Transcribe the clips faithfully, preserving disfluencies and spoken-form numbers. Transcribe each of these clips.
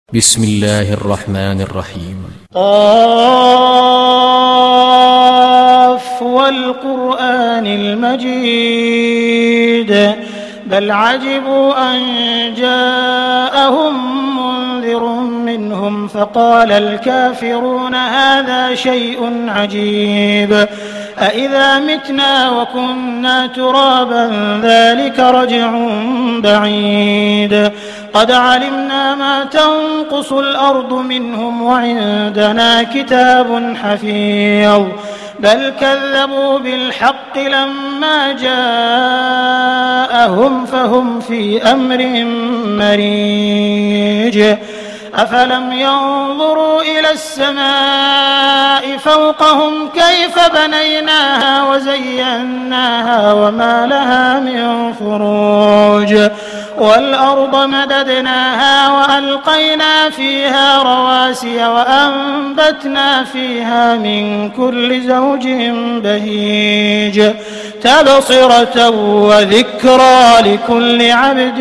بسم الله الرحمن الرحيم. قاف والقرآن المجيد بل عجبوا أن جاءهم منذر منهم فقال الكافرون هذا شيء عجيب أإذا متنا وكنا ترابا ذلك رجع بعيد قد علمنا ما تنقص الأرض منهم وعندنا كتاب حفيظ بل كذبوا بالحق لما جاءهم فهم في أمر مريج أفلم ينظروا إلى السماء فوقهم كيف بنيناها وزيناها وما لها من فروج والأرض مددناها وألقينا فيها رواسي وأنبتنا فيها من كل زوج بهيج تبصرة وذكرى لكل عبد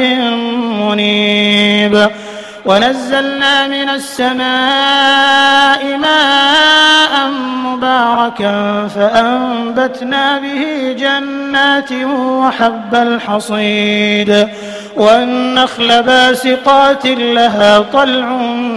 منيب ونزلنا من السماء ماء مباركا فأنبتنا به جنات وحب الحصيد والنخل باسقات لها طلع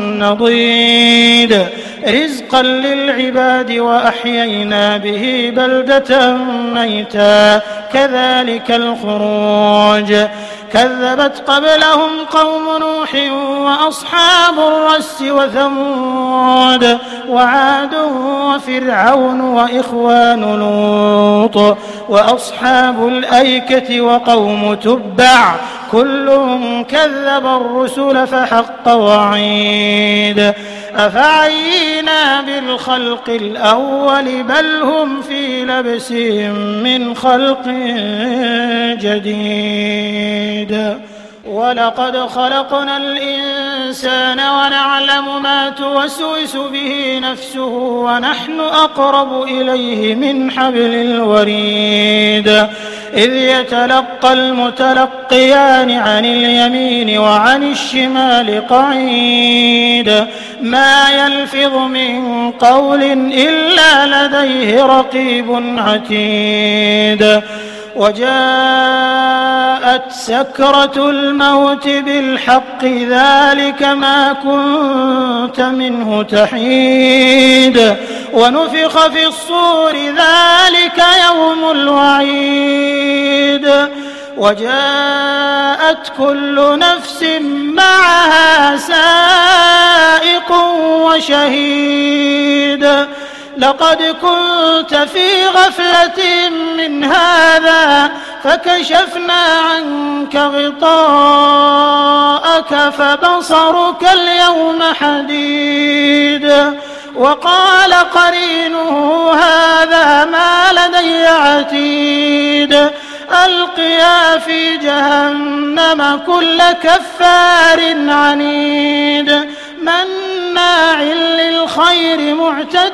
نضيد رزقا للعباد وأحيينا به بلدة ميتا كذلك الخروج كذبت قبلهم قوم نوح وأصحاب الرس وثمود وعاد وفرعون وإخوان لوط وأصحاب الأيكة وقوم تبع كل كذب الرسل فحق وعيد أفعينا بالخلق الأول بل هم في لبس من خلق جديد ولقد خلقنا الإنسان ونعلم ما توسوس به نفسه ونحن أقرب إليه من حبل الوريد إذ يتلقى المتلقيان عن اليمين وعن الشمال قعيد ما يلفظ من قول إلا لديه رقيب عتيد وجاءت سكرة الموت بالحق ذلك ما كنت منه تحيد ونفخ في الصور ذلك يوم الوعيد وجاءت كل نفس معها سائق وشهيد لقد كنت في غفلة من هذا فكشفنا عنك غطاءك فبصرك اليوم حديد وقال قرينه هذا ما لدي عتيد ألقيا في جهنم كل كفار عنيد مناع للخير معتد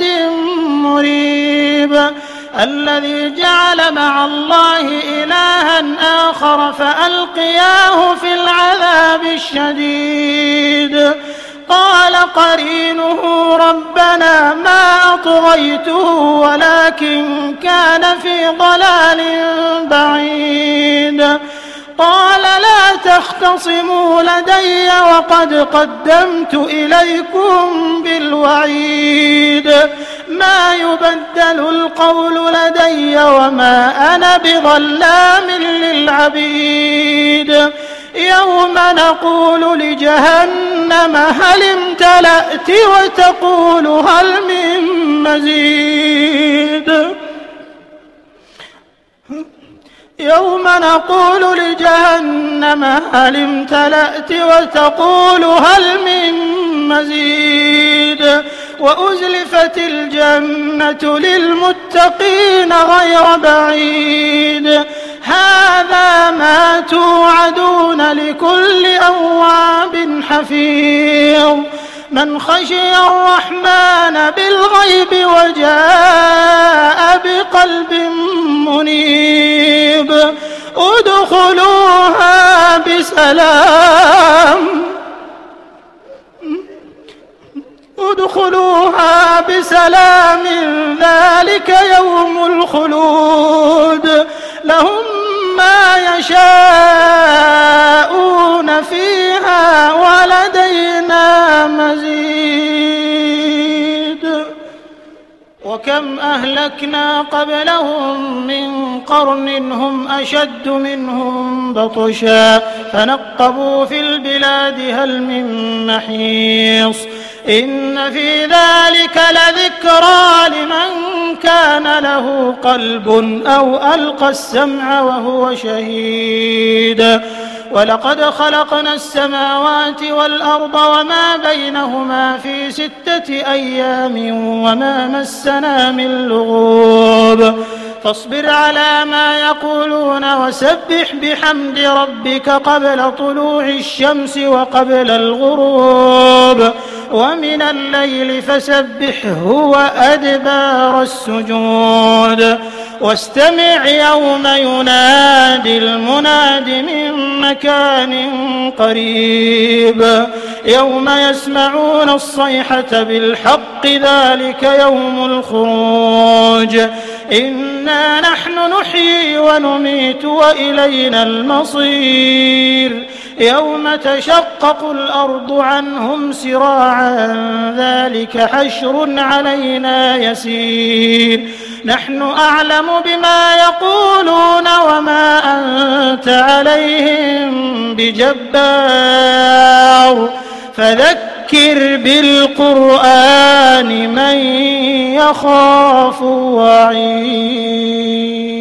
مريب الذي جعل مع الله إلها آخر فألقياه في العذاب الشديد قال قرينه ربنا ما أطغيته ولكن كان في ضلال بعيد قال لا تختصموا لدي وقد قدمت إليكم بالوعيد ما يبدل القول لدي وما أنا بظلام للعبيد يوم نقول لجهنم هل امتلأت وتقول هل من مزيد يوم نقول لجهنم هل امتلأت وتقول هل من مزيد وأزلفت الجنة للمتقين غير بعيد هذا ما توعدون لكل أواب حفيظ من خشي الرحمن بالغيب وجاء بقلب منيب ادخلوها بسلام ادخلوها بسلام ذلك يوم الخلود لهم ما يشاءون فيها ولدينا مزيد. وكم أهلكنا قبلهم من قرن هم أشد منهم بطشا فنقبوا في البلاد هل من محيص إن في ذلك لذكرى لمن كان له قلب أو ألقى السمع وهو شهيد. ولقد خلقنا السماوات والأرض وما بينهما في ستة أيام وما مسنا من لغوب فاصبر على ما يقولون وسبح بحمد ربك قبل طلوع الشمس وقبل الغروب ومن الليل فسبحه وأدبار السجود واستمع يوم ينادي المناد من مكان قريب يوم يسمعون الصيحة بالحق ذلك يوم الخروج إنا نحن نحيي ونميت وإلينا المصير يوم تشقق الأرض عنهم سراعا ذلك حشر علينا يسير نحن أعلم بما يقولون وما أنت عليهم بجبار فذكر بالقرآن من يخاف وعيد.